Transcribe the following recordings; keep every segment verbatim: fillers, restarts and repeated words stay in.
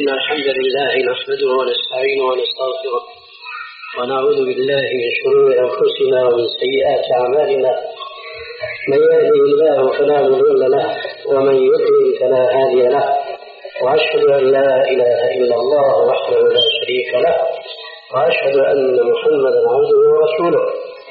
إن الحمد لله نحمده ونستعينه ونستغفره ونعوذ بالله من شرور أنفسنا ومن سيئات أعمالنا. من يهده الله فلا مضل له ومن يضلل فلا هادي له، وأشهد أن لا إله إلا الله وحده لا شريك له، وأشهد أن محمدا عبده ورسوله.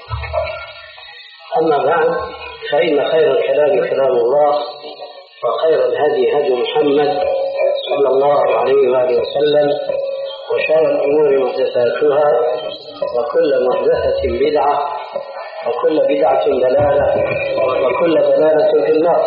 أما بعد، فإن خير الكلام كلام الله، وخير الهدي هدي محمد صلى الله عليه وآله وسلم، وشر الأمور محدثاتها، وكل محدثة بدعة، وكل بدعة ضلالة، وكل ضلالة في النار.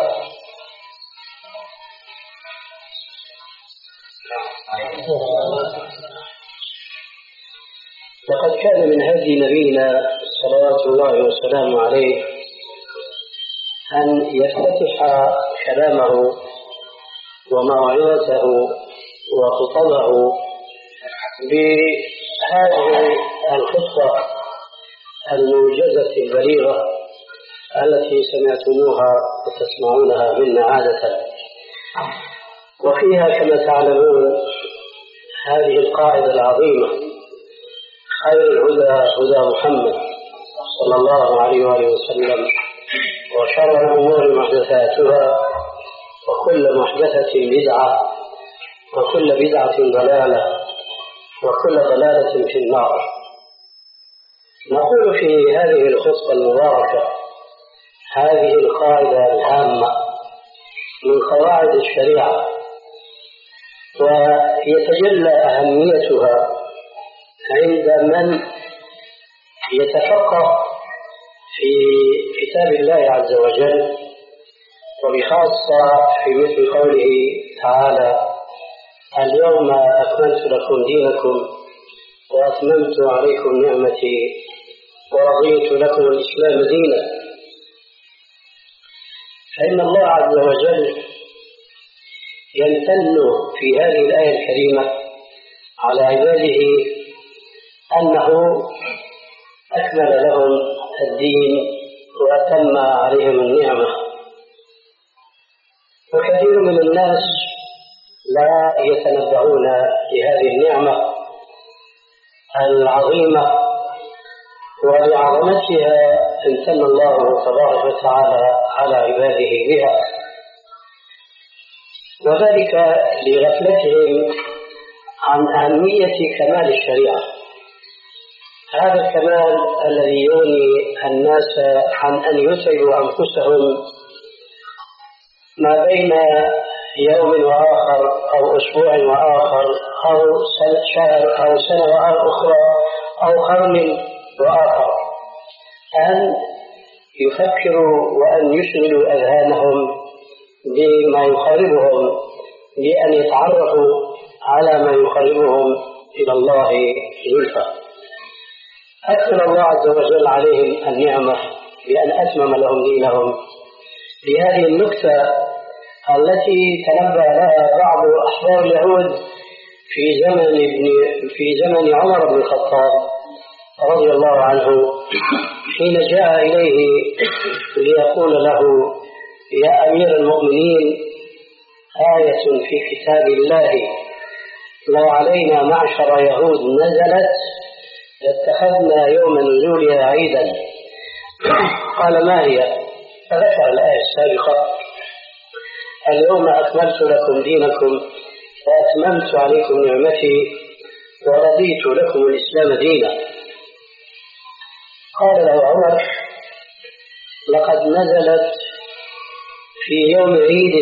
لقد كان من هدي نبينا صلوات الله وسلامه عليه أن يفتتح كلامه وموعظته وخطبه بهذه الخطة الموجزة البليغة التي سمعتموها وتسمعونها منا عادة. وفيها كما تعلمون هذه القاعدة العظيمة: خير الهدى هدى محمد صلى الله عليه وآله وسلم، وشر الأمور محدثاتها، وكل محدثة بدعة، وكل بدعة ضلالة، وكل ضلالة في النار. نقول في هذه الخطبة المباركة هذه القاعدة الهامة من قواعد الشريعة، ويتجلى أهميتها عند من يتفقه في كتاب الله عز وجل، وبخاصة في مثل قوله تعالى: اليوم أكملت لكم دينكم وأتممت عليكم نعمتي ورضيت لكم الإسلام دينا. فإن الله عز وجل يمتن في هذه الآية الكريمة على عباده أنه أكمل لهم الدين وأتم عليهم النعمة. وكثير من الناس لا يتنبهون لهذه النعمة العظيمة، ولعظمتها امتن الله تبارك وتعالى على عباده بها، وذلك لغفلتهم عن أهمية كمال الشريعة. هذا الكمال الذي يغني الناس عن أن يتعبوا أنفسهم ما بين يوم وآخر أو أسبوع وآخر أو شهر أو سنة أخرى أو قرن وآخر، أن يفكروا وأن يشغلوا أذهانهم بما يقربهم، بأن يتعرفوا على ما يقربهم إلى الله زلفى. أكمل الله عز وجل عليهم النعمة بأن أتمم لهم دينهم. لهذه النكتة التي تنبه لها بعض أحبار اليهود في زمن ابن في زمن عمر بن الخطاب رضي الله عنه، حين جاء إليه ليقول له: يا أمير المؤمنين، آية في كتاب الله لو علينا معشر يهود نزلت لاتخذنا يوم نزولها عيدا. قال: ما هي؟ فذكر الآية السابقة: اليوم أكملت لكم دينكم وأتممت عليكم نعمتي ورضيت لكم الإسلام دينا. قال له عمر: لقد نزلت في يوم عيد،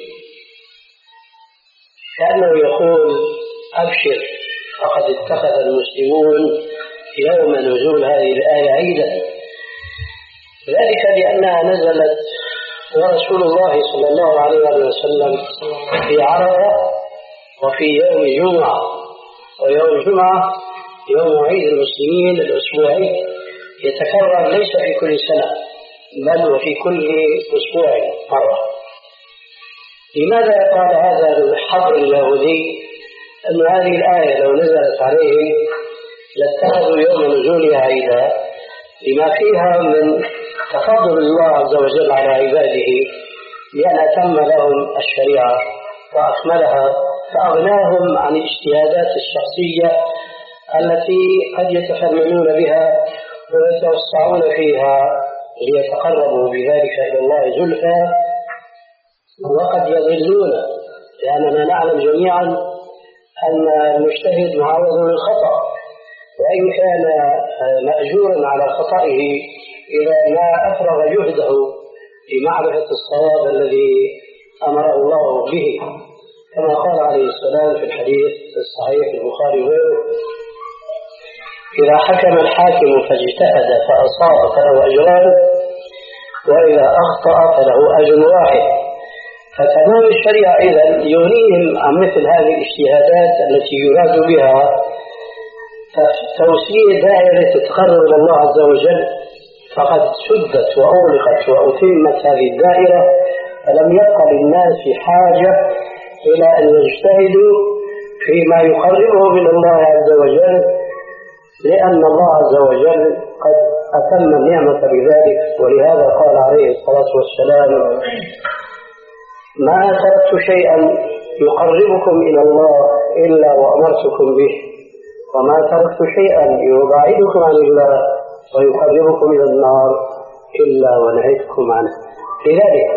كأنه يقول: أبشر، فقد اتخذ المسلمون يوم نزول هذه الآية عيدا. ذلك لأنها نزلت ورسول الله صلى الله عليه وسلم في عرفة وفي يوم جمعة، ويوم الجمعة يوم عيد المسلمين الأسبوعي يتكرر ليس في كل سنة بل وفي كل أسبوع مرة. لماذا قال هذا الحبر اليهودي أن هذه الآية لو نزلت عليهم لاتخذوا يوم نزولها عيدا؟ لما فيها من تفضل الله عز وجل على عباده بأن أتم لهم الشريعة وأكملها فأغناهم عن الاجتهادات الشخصية التي قد يتفننون بها ويتوسعون فيها ليتقربوا بذلك إلى الله زلفى، وقد يضلون، لأننا نعلم جميعا أن المجتهد معرض للخطأ، وإن كان مأجورا على خطئه إذا ما أفرغ جهده لمعرفة الصواب الذي أمر الله به، كما قال عليه السلام في الحديث الصحيح في البخاري وغيره: إذا حكم الحاكم فاجتهد فأصاب فله أجران، وإذا أخطأ فله أجر واحد. فتمام الشريعة إذن يغنيهم عن مثل هذه الاجتهادات التي يراد بها توسيع دائرة التقرب إلى الله عز وجل، فقد سدت وأغلقت وأتمت هذه الدائرة، فلم يبقى للناس حاجة إلى أن يجتهدوا فيما يقربهم من الله عز وجل، لأن الله عز وجل قد أتم النعمة بذلك. ولهذا قال عليه الصلاة والسلام: ما تركت شيئا يقربكم إلى الله إلا وأمرتكم به، وما تركت شيئا يبعدكم عن الله ويقربكم إلى النار إلا ونهيتكم عنه. لذلك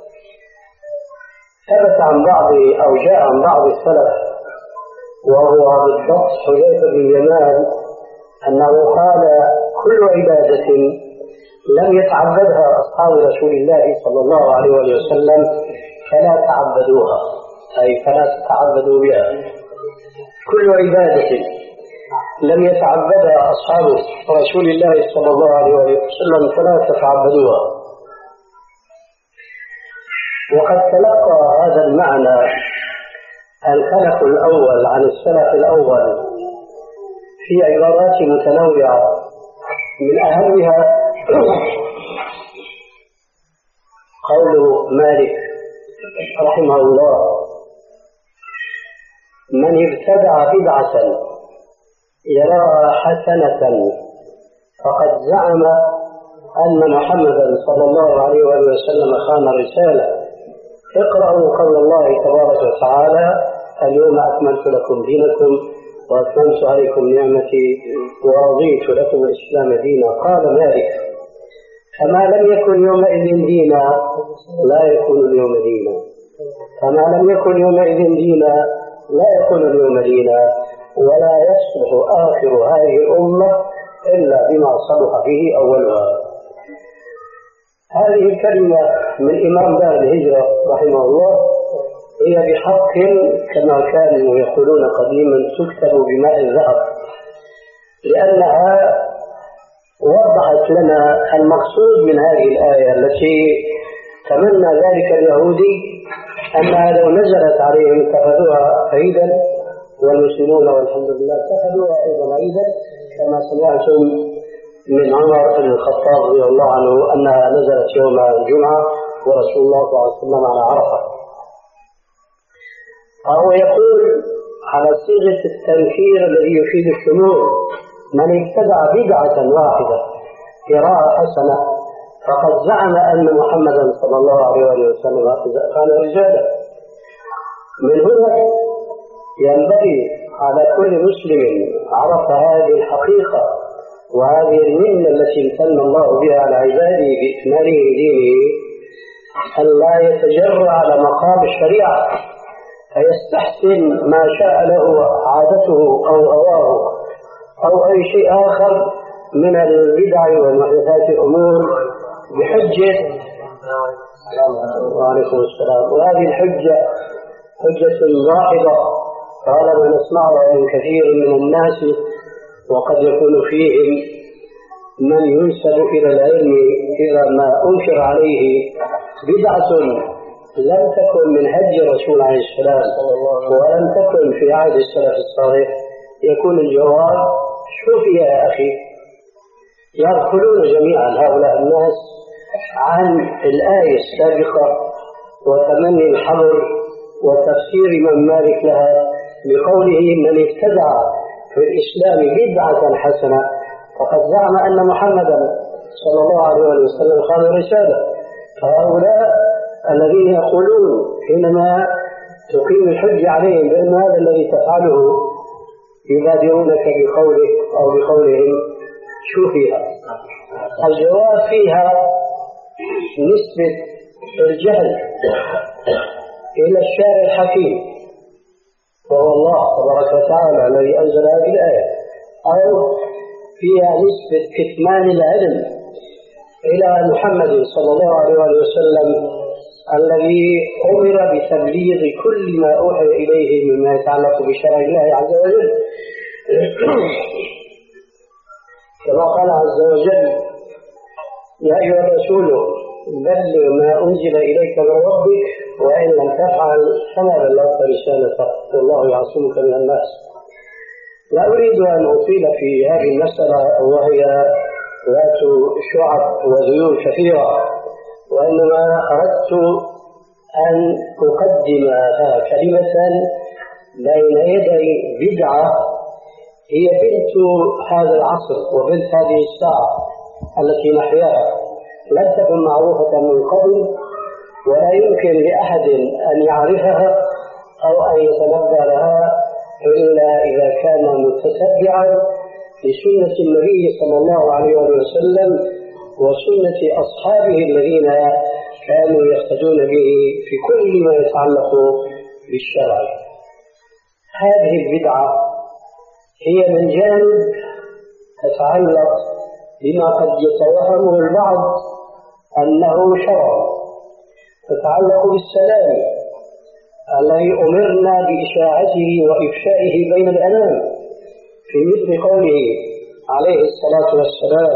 ثبت عن بعض أو جاء عن بعض السلف، وهو بالضبط حذيفة بن اليمان، أنه قال: كل عبادة لم يتعبدها أصحاب رسول الله صلى الله عليه وسلم فلا تعبدوها، أي فلا تتعبدوا بها. كل عبادة لم يتعبدها أصحاب رسول الله صلى الله عليه وسلم فلا تتعبدوها. وقد تلقى هذا المعنى الخلف الأول عن السلف الأول في عبارات متنوعة، من أهمها قول مالك رحمه الله: من ابتدع بدعة يراها حسنة فقد زعم أن محمدا صلى الله عليه وسلم خان الرسالة. اقرأوا قول الله تبارك وتعالى: اليوم أكملت لكم دينكم وأتممت عليكم نعمتي ورضيت لكم الإسلام دينا. قال مالك: فما لم يكن يومئذ دينا لا يكون اليوم دينا، فما لم يكن يومئذ دينا لا يكون اليوم دينا، ولا يصلح آخر هذه الأمة إلا بما صلح به أولها. هذه الكلمة من إمام دار الهجرة رحمه الله هي بحق كما كانوا يقولون قديما تكتب بماء الذهب، لأنها وضحت لنا المقصود من هذه الآية التي تمنى ذلك اليهودي أنها لو نزلت عليهم اتخذوها عيدا، والمسلمون والحمد لله اتخذوها أيضا عيدا، كما سمعتم من عمر بن الخطاب رضي الله عنه أنها نزلت يوم الجمعة ورسول الله صلى الله عليه وسلم على عرفة. أو يقول على صيغة التنكير الذي يفيد الشمول: من ابتدع بدعة واحدة يراها حسنة فقد زعم أن محمدا صلى الله عليه وسلم كان رجالا. من هنا ينبغي على كل مسلم عرف هذه الحقيقة وهذه المنة التي امتن الله بها على عباده بإكماله دينه أن لا يتجرأ على مقام الشريعة فيستحسن ما شاء له عادته أو هواه أو أي شيء آخر من البدع ومحدثات الأمور بحجة وعليكم السلام. وهذه الحجة حجة ضاحضة طالما نسمعها من كثير من الناس، وقد يكون فيهم من ينسب إلى العلم إذا ما أنكر عليه بدعة لم تكن من هدي الرسول عليه السلام ولم تكن في عهد السلف الصالح، يكون الجواب: شوف يا أخي، يغفلون جميعا هؤلاء الناس عن الآية السابقة وتمني الحظر وتفسير من مالك لها بقوله: من ابتدع في الإسلام بدعة حسنة فقد زعم أن محمدا صلى الله عليه وسلم خان الرسالة. فهؤلاء الذين يقولون حينما تقيم الحجة عليهم بأن هذا الذي تفعله يبادرونك بقولك أو بقولهم شو فيها؟ الجواب فيها نسبة الجهل إلى الشارع الحكيم وهو الله تبارك وتعالى الذي أنزل هذه الآية، أو فيها نسبة كتمان العلم إلى محمد صلى الله عليه وسلم الذي أمر بتبليغ كل ما أوحي إليه مما يتعلق بشرع الله عز وجل، كما قال عز وجل: يا أيها الرسول بلغ ما أنزل إليك من ربك وإن لم تفعل فما بلغت رسالته والله يعصمك من الناس. لا أريد أن أطيل في هذه المسألة وهي ذات شعب وذيول كثيرة، وإنما أردت أن أقدم كلمة بين يدي بدعة هي بنت هذا العصر وبنت هذه الساعة التي نحياها، لم تكن معروفة من قبل ولا يمكن لأحد أن يعرفها أو أن يتنبأ لها إلا إذا كان متتبعا لسنة النبي صلى الله عليه وسلم وسنة أصحابه الذين كانوا يقتدون به في كل ما يتعلق بالشرع. هذه البدعة هي من جانب تتعلق بما قد يتوهمه البعض أنه شرع، تتعلق بالسلام الذي أمرنا بإشاعته وإفشائه بين الأنام، في مثل قوله عليه الصلاة والسلام: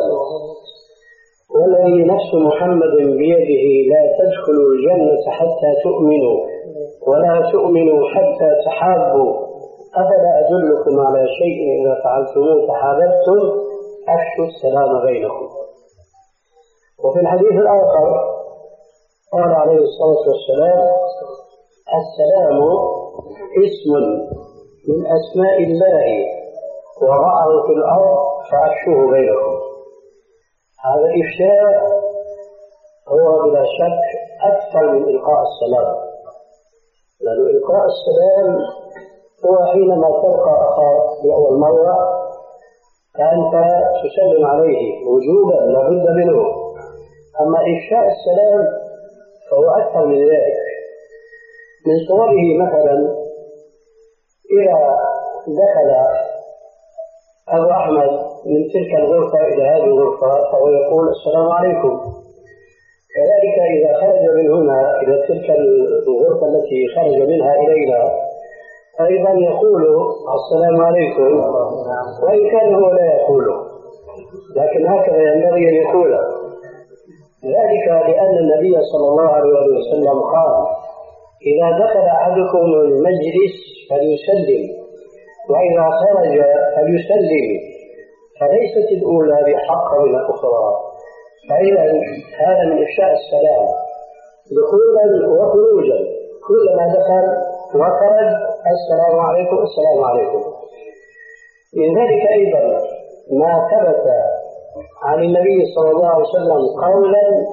والذي نفس محمد بيده لا تدخلوا الجنة حتى تؤمنوا ولا تؤمنوا حتى تحابوا أفلا أدلكم على شيء إذا فعلتموه تحاببتم أفشوا السلام بينكم. وفي الحديث الآخر قال عليه الصلاة والسلام: السلام اسم من أسماء الله وضعه في الأرض فأفشوه بينكم. هذا الإفشاء هو بلا شك أكثر من إلقاء السلام، لأن إلقاء السلام هو حينما تلقى أخاك لأول مرة فأنت تسلم عليه وجوبا لابد منه، أما إفشاء السلام فهو أكثر من ذلك. من صوره مثلا إذا دخل أبو أحمد من تلك الغرفة إلى هذه الغرفة فهو يقول السلام عليكم، كذلك إذا خرج من هنا إلى تلك الغرفة التي خرج منها إلينا أيضا يقول السلام عليكم، وإن كان هو لا يقوله لكن هكذا ينبغي أن يقوله، ذلك لأن النبي صلى الله عليه وسلم قال: إذا دخل أحدكم المجلس فليسلم وإذا خرج فليسلم، فليست الأولى بحق من الأخرى. فإذا هذا من إفشاء السلام دخولا وخروجا، كلما دخل وخرج السلام عليكم السلام عليكم. من ذلك أيضا ما ثبت عن النبي صلى الله عليه وسلم قولا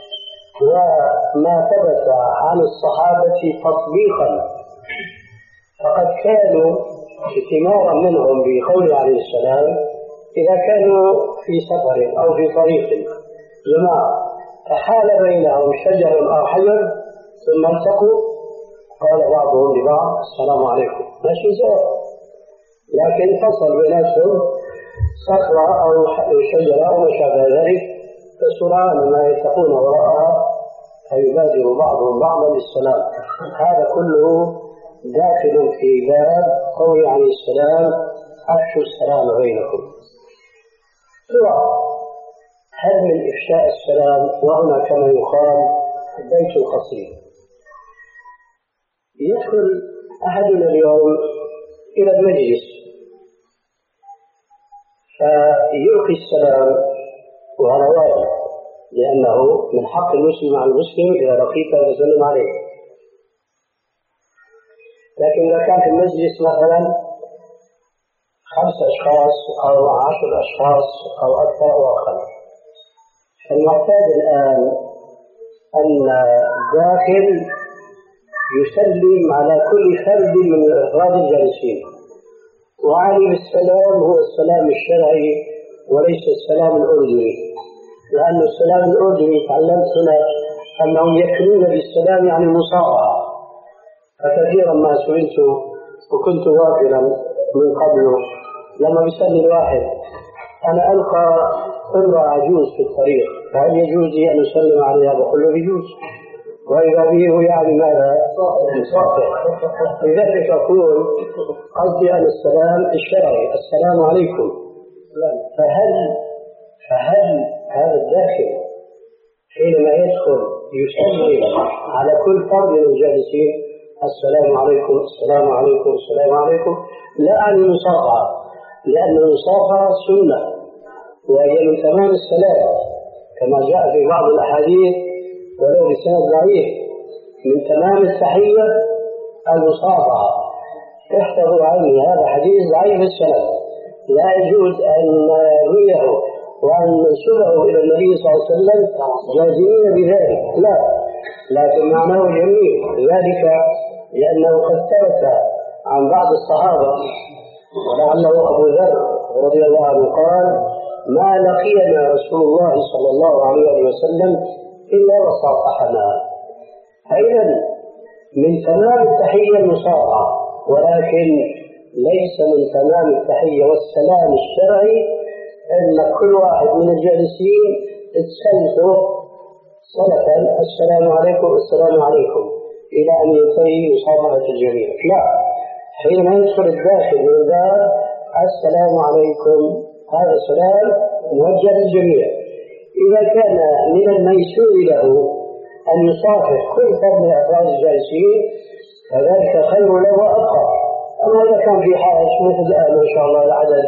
وما ثبت عن الصحابة تطبيقا، فقد كانوا ائتمارا منهم بقول عليه السلام إذا كانوا في سفر أو في طريق جماعة فحال بينهم شجر أو حجر ثم التقوا قال بعضهم لبعض السلام عليكم، ماشي سواء، لكن فصل بيناتهم صخرة أو شجرة أو ما شابه ذلك فسرعان ما يتقون وراءها فيبادر بعضهم بعضا بالسلام. هذا كله داخل في باب قول عليه السلام: أفشوا السلام بينكم. سواء هل من إفشاء السلام، وهنا كما يقال بيت القصيد. يدخل أحدنا اليوم إلى المجلس فيلقي السلام وهذا واجب، لأنه من حق المسلم على المسلم إذا لقيته يسلم عليه. لكن إذا كان في المجلس مثلا خمس أشخاص أو عشر أشخاص أو أكثر أو أقل، فالمعتاد الآن أن داخل يسلم على كل فرد من أفراد الجالسين، وعلي بالسلام هو السلام الشرعي وليس السلام الأردني، لأن السلام الأردني تعلمت هنا أنهم يكنون بالسلام يعني المصافحة. فكثيرا ما سئلت وكنت غافلا من قبل لما بيسألني الواحد أنا ألقى امرأة عجوز في الطريق فهل يجوز لي أن أسلم عليها؟ بقول له يجوز، وإذا به يعني ماذا؟ مصافح. لذلك أقول قصدي أن السلام الشرعي السلام عليكم. فهل فهل هذا الداخل حينما يدخل يسلم على كل فرد من الجالسين السلام عليكم السلام عليكم السلام عليكم لا عن المصافحة، لأن المصافحة سنة وهي من تمام السلام كما جاء في بعض الأحاديث ولو بسند ضعيف من تمام التحية المصافحة. احفظوا عني هذا حديث ضعيف السند لا يجوز أن نرويه وأن ننسبه إلى النبي صلى الله عليه وسلم جازمين بذلك، لا، لكن معناه جميل، ذلك لأنه قد ثبت عن بعض الصحابة ولعله أبو ذر رضي الله عنه قال ما لقينا رسول الله صلى الله عليه وسلم إلا وصافحنا. أيضا من تمام التحية المصافحة، ولكن ليس من تمام التحية والسلام الشرعي أن كل واحد من الجالسين تسلسه صلة السلام عليكم السلام عليكم إلى أن ينتهي مصافحة الجميع، لا، حينما يدخل الداخل من الباب السلام عليكم هذا السلام موجه للجميع. إذا كان من الميسور له أن يصافح كل فرد من أفراد الجالسين فذلك خير له وأبقى. أما إذا كان في حاجة مثل الآن ما شاء الله العدد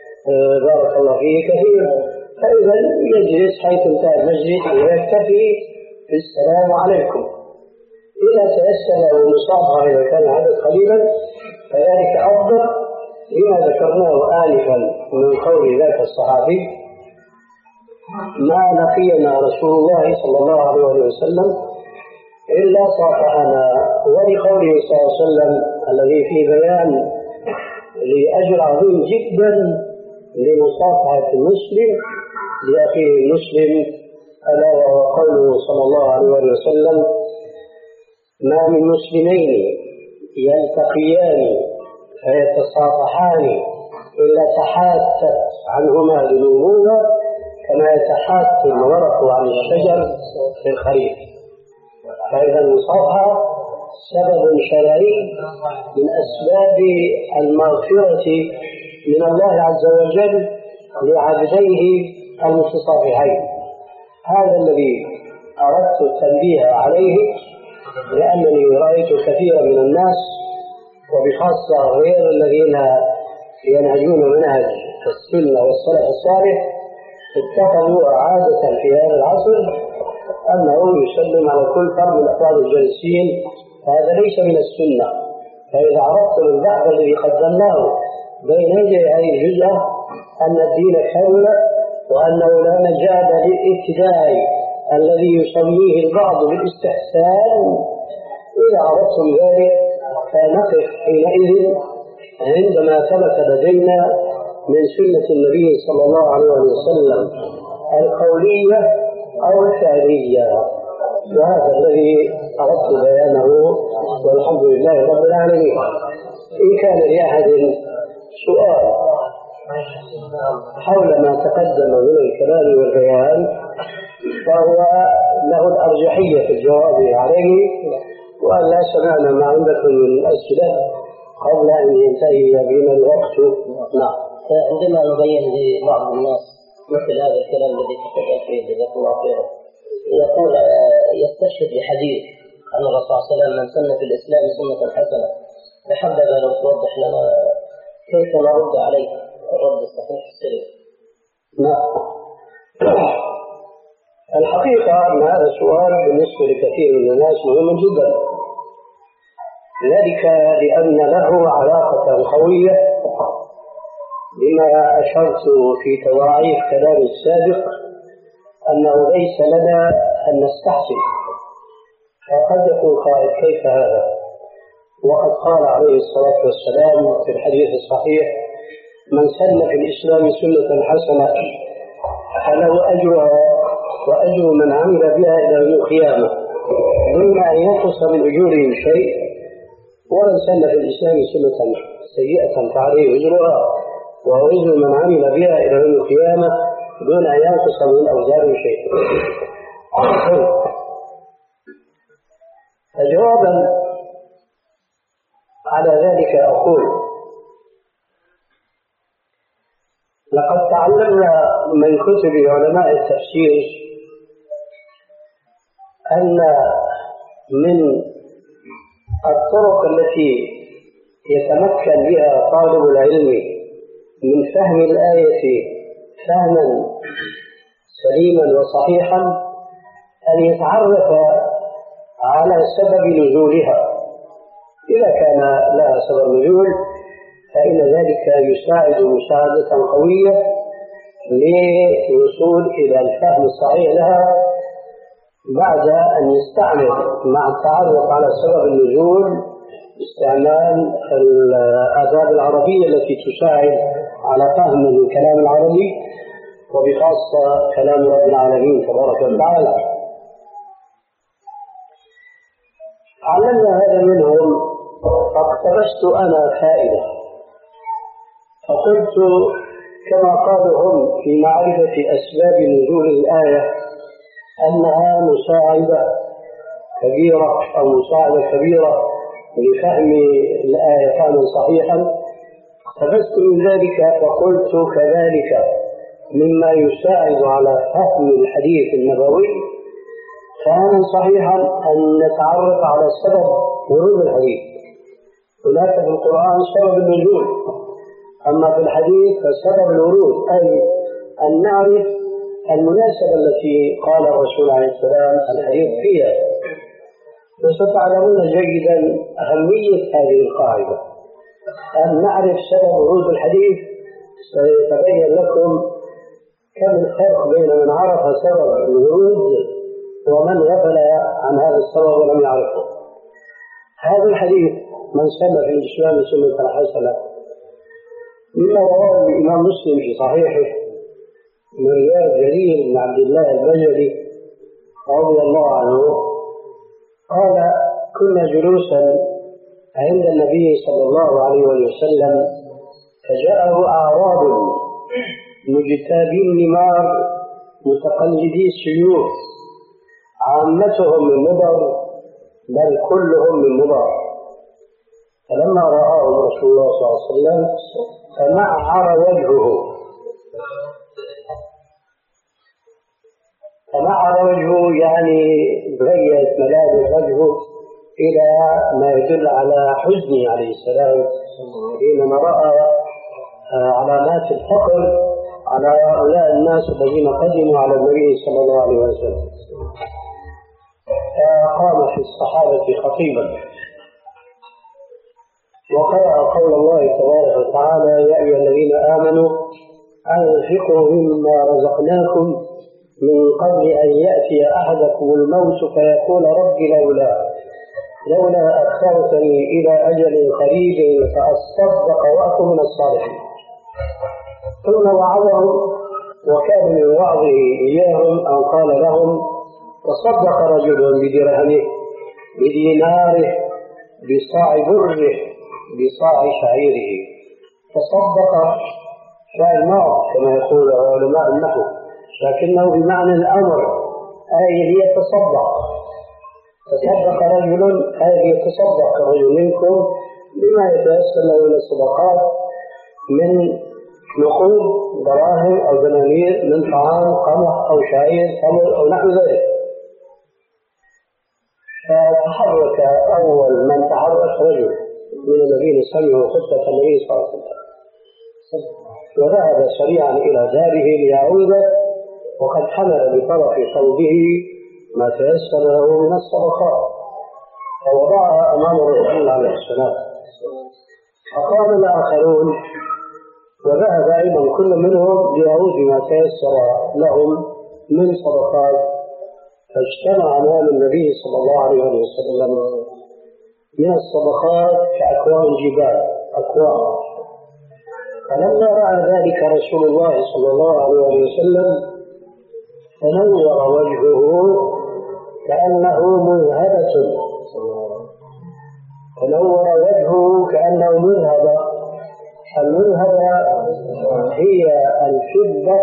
بارك الله فيه كثير فإذا يجلس حيث انتهى المجلس ويكتفي بالسلام عليكم. إذا تيسر المصافحة إذا كان عدد قليلا فذلك أفضل لما ذكرناه آنفا من قول ذاك الصحابي ما لقينا رسول الله صلى الله عليه وسلم إلا صافحنا، ولقوله صلى الله عليه وسلم الذي فيه بيان لأجر عظيم جدا لمصافحة المسلم لأخيه المسلم، ألا وهو قوله صلى الله عليه وسلم ما من مسلمين يلتقيان فيتصافحان إلا تحاتت عنهما ذنوبهما كما يتحات الورق عن الشجر في الخريف. فإذا المصافحة سبب شرعي من أسباب المغفرة من الله عز وجل لعبديه المتصافحين. هذا الذي أردت التنبيه عليه، لأنني رأيت كثيرا من الناس وبخاصة غير الذين ينهجون منهج السنة والسلف الصالح اتخذوا عادة في هذا العصر أنه يسلم على كل فرد من أفراد الجالسين، فهذا ليس من السنة. فإذا عرفت البحث الذي قدمناه بين يدي هذه الجزءة أن الدين كامل وأنه لا مجال للابتداء الذي يسميه البعض بالاستحسان، إذا عرفت ذلك فنقف حينئذ عندما ثبت لدينا من سنة النبي صلى الله عليه وسلم القولية أو الفعلية، وهذا الذي أردت بيانه والحمد لله رب العالمين. إن كان لأحد سؤال حول ما تقدم من الكلام والبيان فهو له الأرجحية في الجواب عليه، وأن لا سمعنا ما عندكم من أسئلة قبل أن ينتهي بنا الوقت. نعم. عندما نبين لبعض الناس مثل هذا الكلام الذي تفضل فيه جزاك الله خيرا، يقول يستشهد بحديث أن الرسول صلى الله عليه وسلم من سن في الإسلام سنة حسنة، فحبذا لو توضح لنا كيف نرد عليه الرد الصحيح السليم. نعم. الحقيقة أن هذا السؤال بالنسبة لكثير من الناس مهم جدا، ذلك لأن له علاقة قوية بما أشرت في تواعيف كلام السابق أنه ليس لنا أن نستحسن، فقد يقول قائل كيف هذا؟ وقد قال عليه الصلاة والسلام في الحديث الصحيح: من سن في الإسلام سنة حسنة فله أجرها وأجر من عمل بها إلى يوم القيامة دون أن ينقص من أجورهم شيء، ومن سن في الإسلام سنة سيئة فعليه أجرها وأجر من عمل بها إلى يوم القيامة دون أن ينقص من أوزارهم شيء. فجوابا على ذلك أقول: لقد تعلمنا من كتب علماء التفسير أن من الطرق التي يتمكن بها طالب العلم من فهم الآية فهما سليما وصحيحا أن يتعرف على سبب نزولها. إذا كان لها سبب نزول فإن ذلك يساعد مساعدة قوية للوصول إلى الفهم الصحيح لها، بعد أن يستعمل مع التعرف على سبب النزول استعمال الآداب العربية التي تساعد على فهم الكلام العربي وبخاصة كلام رب العالمين تبارك وتعالى. علمنا هذا منهم، فاقتبست أنا فائدة فقلت كما قالوا هم في معرفة أسباب نزول الآية أنها مساعدة كبيرة أو مساعدة كبيرة لفهم الآية فهما صحيحا، اقتبست من ذلك فقلت كذلك مما يساعد على فهم الحديث النبوي فهما صحيحا أن نتعرف على سبب ورود الحديث. هناك في القرآن سبب النزول، أما في الحديث فسبب الورود، أي أن نعرف المناسبة التي قال الرسول عليه السلام الحديث فيها. وستعلمون جيدا أهمية هذه القاعدة، أن نعرف سبب ورود الحديث سيتبين لكم كم الفرق بين من عرف سبب الورود ومن غفل عن هذا السبب ولم يعرفه. هذا الحديث من سن في الإسلام سنة حسنة مما رواه الإمام مسلم في صحيحه من رواية جرير بن عبد الله البجلي رضي الله عنه قال: كنا جلوسا عند النبي صلى الله عليه وسلم فجاءه أعراب مجتابي النمار متقلدي السيوف، عامتهم من مضر بل كلهم من مضر. فلما رآه رسول الله صلى الله عليه وسلم فمعر وجهه فمعر وجهه يعني غيرت ملابس وجهه إلى ما يدل على حزنه عليه السلام حينما رأى علامات الفقر على هؤلاء الناس الذين قدموا على النبي صلى الله عليه وسلم. فقام في الصحابة خطيبا وقرأ قول الله تبارك وتعالى: يا أيها الذين آمنوا أنفقوا مما رزقناكم من قبل أن يأتي أحدكم الموت فيقول رب لولا لولا أخرتني إلى أجل قريب فأصدق وأكن من الصالحين. ثم وعظهم، وكان من وعظه إياهم أن قال لهم: تصدق رجل بدرهمه بديناره بصاع بره بصاع شعيره. تصدق فعل ماض كما يقول علماء النحو، لكنه بمعنى الأمر، أي ليتصدق. تصدق رجل أي ليتصدق رجل منكم بما يتيسر له من الصدقات من نقود دراهم أو دنانير من طعام قمح أو شعير تمر أو نحو ذلك. فتحرك أول من تحرك رجل من الذين سمعوا خطبة النبي صلى الله عليه وسلم وذهب سريعا إلى داره ليعود، وقد حمل بطرف ثوبه ما تيسر له من الصدقات فوضعها أمام الرسول عليه السلام. فقال الآخرون وذهب أيضا كل منهم ليعود ما تيسر لهم من صدقات فاجتمع أمام النبي صلى الله عليه وسلم من الصدقات كأكوام الجبال أكوام. فلما رأى ذلك رسول الله صلى الله عليه وسلم تنور وجهه كأنه مذهبة تنور وجهه كأنه مذهبة. المذهبة هي الفضة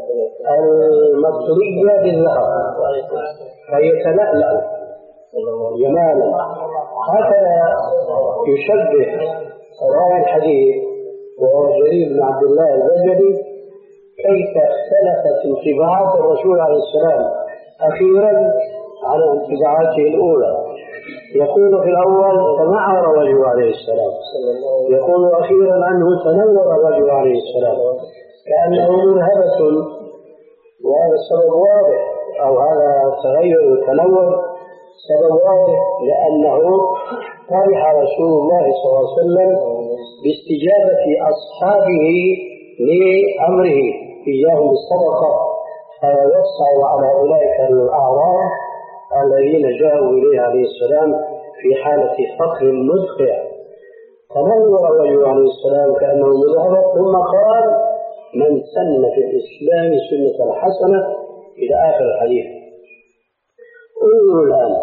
المطرية بالذهب فيتلألأ جمالا. هكذا يشبه راوي الحديث وهو جرير بن عبد الله البجلي كيف اختلفت انطباعات الرسول عليه السلام أخيرا على انطباعاته الأولى. يقول في الأول تنعر وجهه عليه السلام، يقول أخيرا عنه تنور وجهه عليه السلام كأنه مرهبة. وهذا السبب واضح، أو هذا تغير التنور سبب واضح، لأنه فرح رسول الله صلى الله عليه وسلم باستجابة أصحابه لأمره إياهم بالصدقة، فيوسع على أولئك الأعراب الذين جاءوا إليه عليه السلام في حالة فقر مدقع. تنور وجهه عليه السلام كأنه مذهب. ثم قال من سن في الإسلام سنة حسنة إلى آخر الحديث. انظروا الآن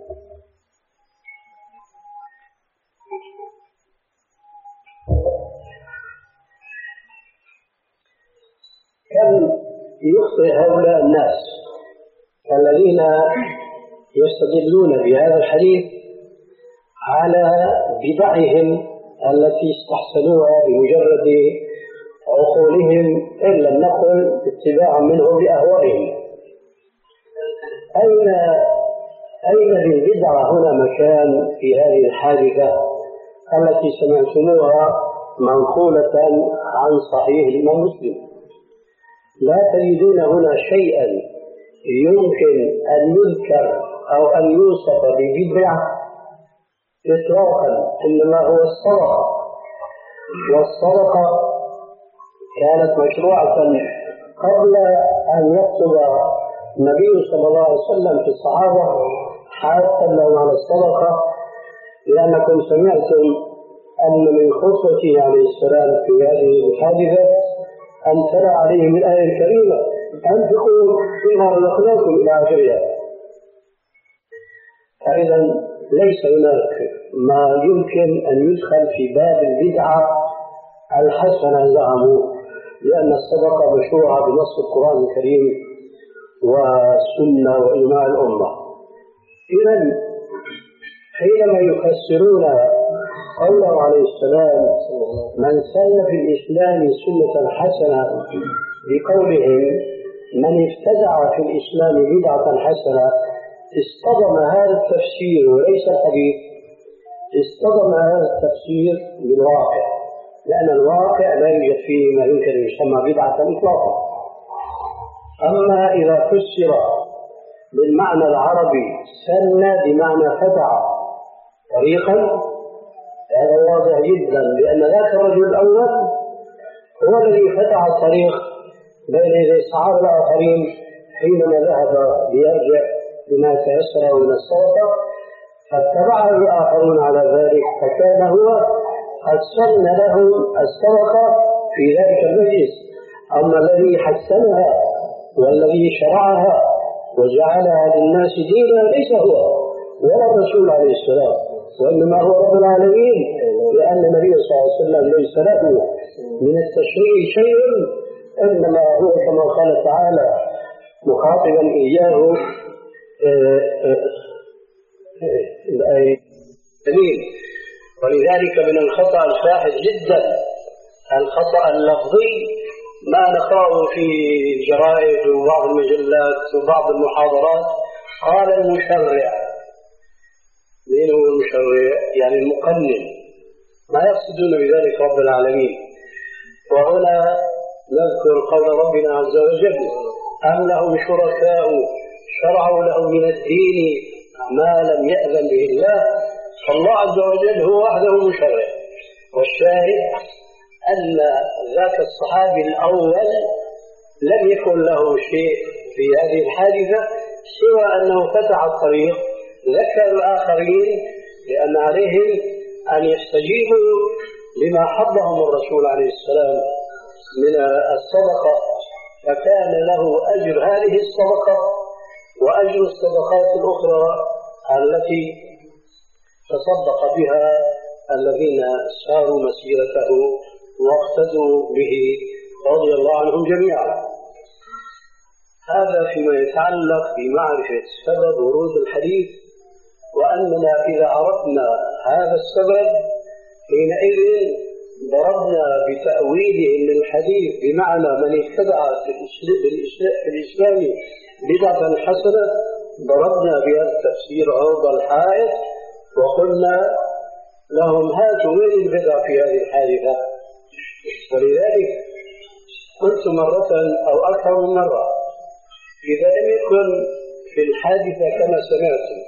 كم يخطئ هؤلاء الناس الذين يستدلون بهذا الحديث على بدعهم التي استحسنوها بمجرد عقولهم إن لم نقل اتباعا منهم لأهوائهم. أين أين للبدعة هنا مكان في هذه الحادثة التي سمعتموها منقولة عن صحيح الإمام مسلم؟ لا تجدون هنا شيئا يمكن أن يذكر أو أن يوصف ببدعة إطلاقا، إنما هو الصدقة. والصدقة كانت مشروعة قبل أن يكتب النبي صلى الله عليه وسلم في الصحابة حاثا لهم على الصدقة، لأنكم سمعتم أن من خطبته عليه السلام في هذه الحادثة أن تلا عليهم الآية الكريمة أنفقوا فيما رزقناكم إلى آخرها. فإذا ليس هناك ما يمكن أن يدخل في باب البدعة الحسنة زعموا، لأن الصدقة مشروعة بنص القرآن الكريم والسنة وإجماع الأمة. إذن حينما يفسرون قوله عليه السلام من سن في الإسلام سنة حسنة بقولهم من ابتدع في الإسلام بدعة حسنة، اصطدم هذا التفسير وليس الحديث، اصطدم هذا التفسير بالواقع، لأن الواقع لا يوجد فيه ما يمكن أن يسمى بدعة إطلاقا. أما إذا فسر بالمعنى العربي سن بمعنى فتح طريقا، هذا واضح جدا، لأن ذاك الرجل الأول هو الذي فتح الطريق بين يدي الصحابة الآخرين حينما ذهب ليرجع بما تيسر من الصدقة، فاتبعه الآخرون على ذلك، فكان هو قد سن لهم الصدقة في ذلك المجلس. أما الذي حسنها والذي شرعها وجعلها للناس دينا ليس هو ولا الرسول عليه السلام، وإنما هو رب العالمين، لأن النبي صلى الله عليه وسلم ليس له من التشريع شيء، إنما هو كما قال تعالى مخاطبا إياه الدليل. ولذلك من الخطأ الفاحش جدا الخطأ اللفظي ما نقرأه في الجرائد وبعض المجلات وبعض المحاضرات قال المشرع. مين هو المشرع؟ يعني المقنن، ما يقصدون بذلك رب العالمين. وهنا نذكر قول ربنا عز وجل أم لهم شركاء شرعوا لهم من الدين ما لم يأذن به الله، فالله عز وجل هو وحده المشرع. والشاهد أن ذاك الصحابي الأول لم يكن له شيء في هذه الحادثة سوى أنه فتح الطريق ذكر الآخرين لأن عليهم أن يستجيبوا لما حضهم الرسول عليه السلام من الصدقة، فكان له أجر هذه الصدقة وأجر الصدقات الأخرى التي تصدق بها الذين ساروا مسيرته واقتدوا به رضي الله عنهم جميعا. هذا فيما يتعلق بمعرفة سبب ورود الحديث، وأننا إذا عرفنا هذا السبب حينئذ ضربنا بتأويله للحديث بمعنى من ابتدع في الإسلام بدعة حسنة، ضربنا بهذا التفسير عرض الحائط وقلنا لهم هاتوا وين البدع في هذه الحادثة. ولذلك قلت مرة أو أكثر من مرة إذا لم يكن في الحادثة كما سمعتم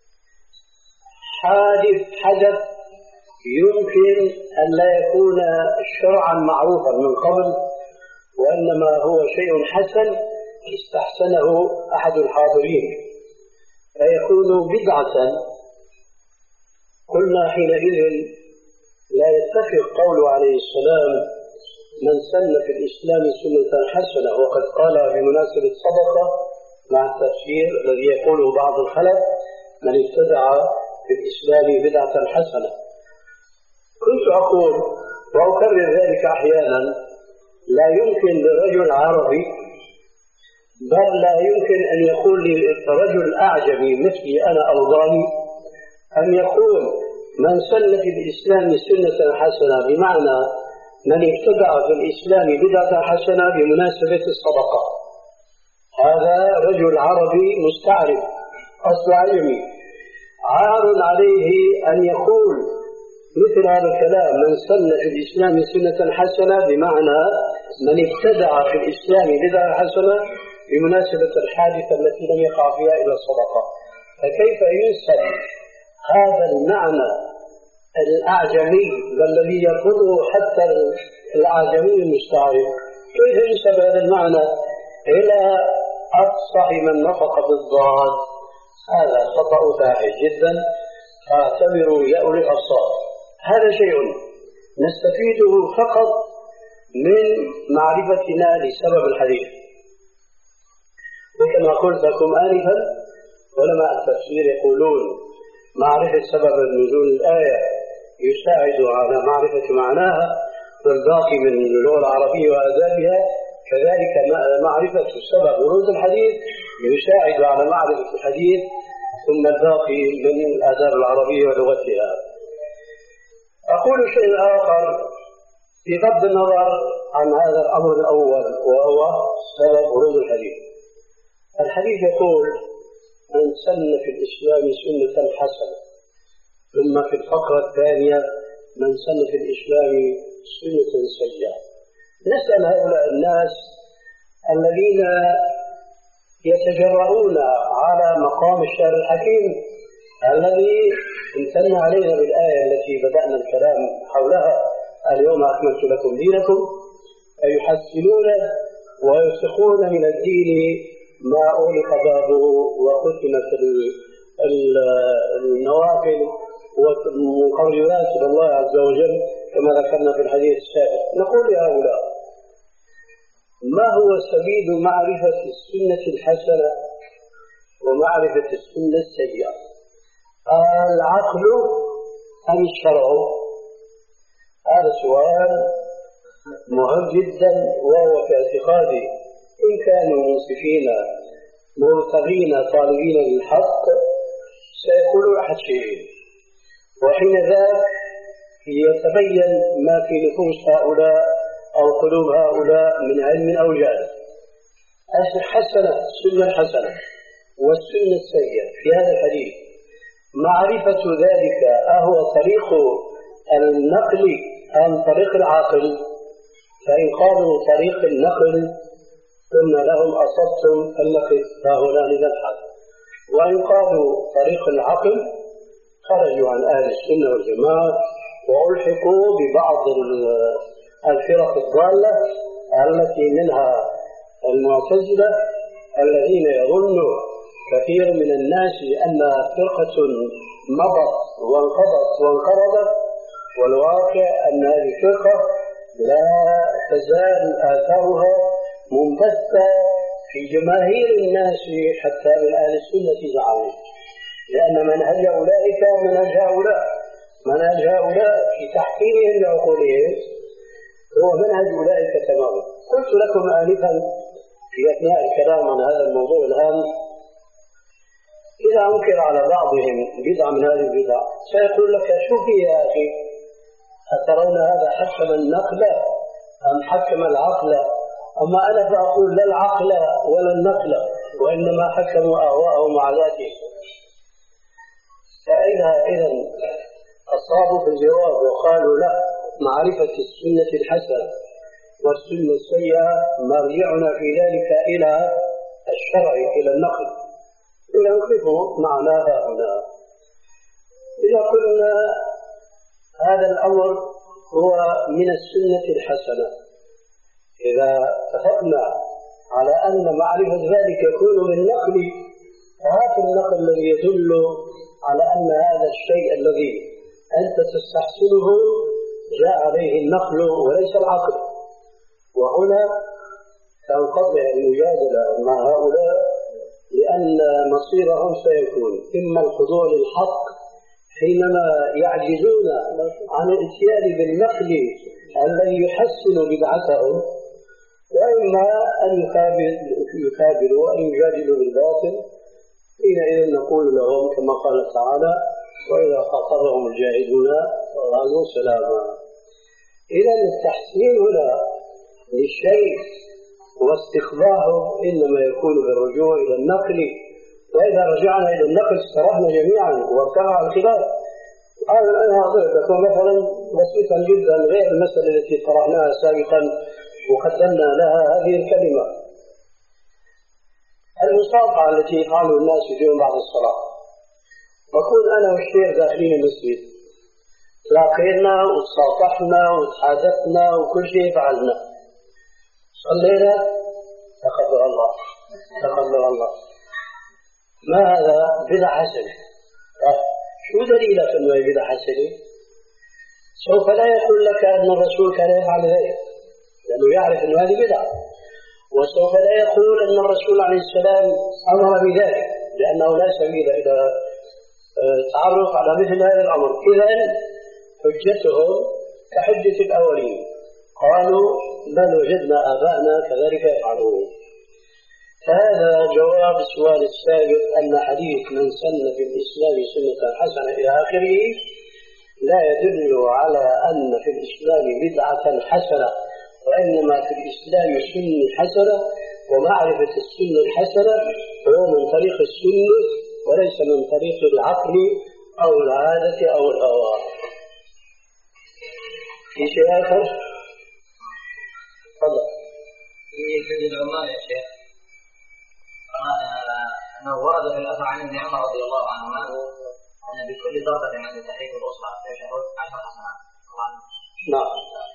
حادث حدث يمكن أن لا يكون شرعا معروفا من قبل، وإنما هو شيء حسن استحسنه أحد الحاضرين فيكون بدعة، قلنا حينئذ لا يتفق قول عليه السلام من سن في الإسلام سنة حسنة، وقد قال بمناسبة الصدقة مع التفسير الذي يقوله بعض الخلف من ابتدع في الإسلام بدعة حسنة. كنت أقول وأكرر ذلك أحيانا لا يمكن لرجل عربي بل لا يمكن أن يقول لرجل أعجمي مثلي أنا أوضاني أن يقول من سن في الإسلام سنة حسنة بمعنى من ابتدع في الإسلام بدعة حسنة بمناسبة الصدقة. هذا رجل عربي مستعرب أصل عجمي عار عليه أن يقول مثل هذا الكلام من سن في الإسلام سنة حسنة بمعنى من ابتدع في الإسلام بدعة حسنة بمناسبة الحادثة التي لم يقع فيها إلى الصدقة. فكيف ينسب هذا المعنى الأعجمي الذي يقوله حتى الأعجمي المستعرب، كيف ينسب هذا المعنى إلى أفصح من نطق بالضاد؟ هذا خطأ فاحش جدا، فاعتبروا يا أولي الأبصار. هذا شيء نستفيده فقط من معرفتنا لسبب الحديث. وكما قلت لكم آنفا علماء التفسير يقولون معرفة سبب نزول الآية يساعد على معرفة معناها، والباقي من اللغة العربية وآدابها كذلك معرفة سبب ورود الحديث يساعد على معرفة الحديث، ثم الباقي من الآداب العربية ولغتها. أقول شيء آخر بغض النظر عن هذا الأمر الأول وهو سبب ورود الحديث. الحديث يقول من سن في الإسلام سنة حسنة، ثم في الفقرة الثانية من سن في الإسلام سنة سيئة. نسأل هؤلاء الناس الذين يتجرؤون على مقام الشارع الحكيم الذي امتن علينا بالآية التي بدأنا الكلام حولها اليوم أكملت لكم دينكم، فيحسنون ويوثقون من الدين ما أغلق بابه وختمت النوافل والمقربات إلى الله عز وجل كما ذكرنا في الحديث السابق. نقول لهؤلاء ما هو سبيل معرفة السنة الحسنة ومعرفة السنة السيئة؟ العقل أم الشرع؟ هذا سؤال مهم جدا، وهو في اعتقادي إن كانوا منصفين مرتغين طالبين للحق سيقولوا أحد شيئين، وحين ذاك يتبين ما في نفوس هؤلاء أو قلوب هؤلاء من علم أو جهل. الحسنة السنة الحسنة والسنة السيئة في هذا الحديث معرفة ذلك أهو طريق النقل أم طريق العقل؟ فإن قالوا طريق النقل قلنا لهم أصبتم فلنقف هؤلاء لنبحث، وإن قالوا طريق العقل خرجوا عن أهل السنة والجماعة وألحقوا ببعض الفرق الضالة التي منها المعتزلة الذين يظنوا كثير من الناس لأن فرقة مضت وانقضت وانقرضت، والواقع أن هذه الفرقة لا تزال آثارها منبثة في جماهير الناس حتى من أهل السنة زعموا، لأن منهج أولئك منهج هؤلاء منهج هؤلاء في تحكيمهم لعقولهم هو منهج أولئك تماما. قلت لكم آنفا في أثناء الكلام عن هذا الموضوع الهام، إذا أنكر على بعضهم بدعة من هذه البدع سيقول لك شو في يا أخي، أترون هذا حكم النقل أم حكم العقل؟ أما أنا فأقول لا العقل ولا النقل، وإنما حكموا أهواءهم وعاداتهم. فإذا إذن أصابوا بالجواب وقالوا لا، معرفة السنة الحسنة والسنة السيئة مرجعنا في ذلك إلى الشرع إلى النقل، إذا نقفوا معناها هنا. إذا قلنا هذا الأمر هو من السنة الحسنة، إذا اتفقنا على أن معرفة ذلك يكون من نقل، فهذا النقل الذي يدل على أن هذا الشيء الذي أنت تستحسنه جاء عليه النقل وليس العقل. وهنا تنقطع المجادلة مع هؤلاء، لأن مصيرهم سيكون إما الخضوع للحق حينما يعجزون عن الاتيان بالنقل الذي يحسن بدعتهم، وإما أن يكابروا وأن يجادلوا بالباطل. حينئذ نقول لهم كما قال تعالى: وإذا خاطبهم الجاهلون قالوا سلاما. إذا التحسين هنا للشيء واستخباره إنما يكون بالرجوع إلى النقل، وإذا رجعنا إلى النقل استرحنا جميعا وارتفع الخلاف. أنا أضرب لكم مثلا بسيطا جدا غير المسألة التي طرحناها سابقا وقدمنا لها هذه الكلمة: المصافحة التي يفعلها الناس اليوم بعد الصلاة. بقول أنا والشيخ داخلين المسجد، تلاقينا وتصافحنا وتحادثنا وكل شيء فعلنا، صلينا، تقبل الله تقبل الله. ما هذا؟ بدعة حسنة. شو دليلك أنه بدعة حسنة؟ سوف لا يقول لك أن الرسول كان يفعل ذلك لأنه يعرف أن هذه بدعة، وسوف لا يقول أن الرسول عليه السلام أمر بذلك لأنه لا سبيل إلى تعرف على مثل هذا الأمر. إذن حجتهم كحجة الأولين، قالوا بل وجدنا آباءنا كذلك يفعلون. هذا جواب السؤال السابق أن حديث من سن في الإسلام سنة حسنة إلى آخره لا يدل على أن في الإسلام بدعة حسنة، وإنما في الإسلام سنة حسنة، ومعرفة السنة الحسنة هو من طريق السنة وليس من طريق العقل أو العادة أو الهوى. في شيء آخر؟ تفضل. في سند العمال يا شيخ أنه ورد في الأثر عن ابن عمر رضي الله عنهما أن بكل ضربة عند تحريك الأصبع يشهد عشر حسنات. نعم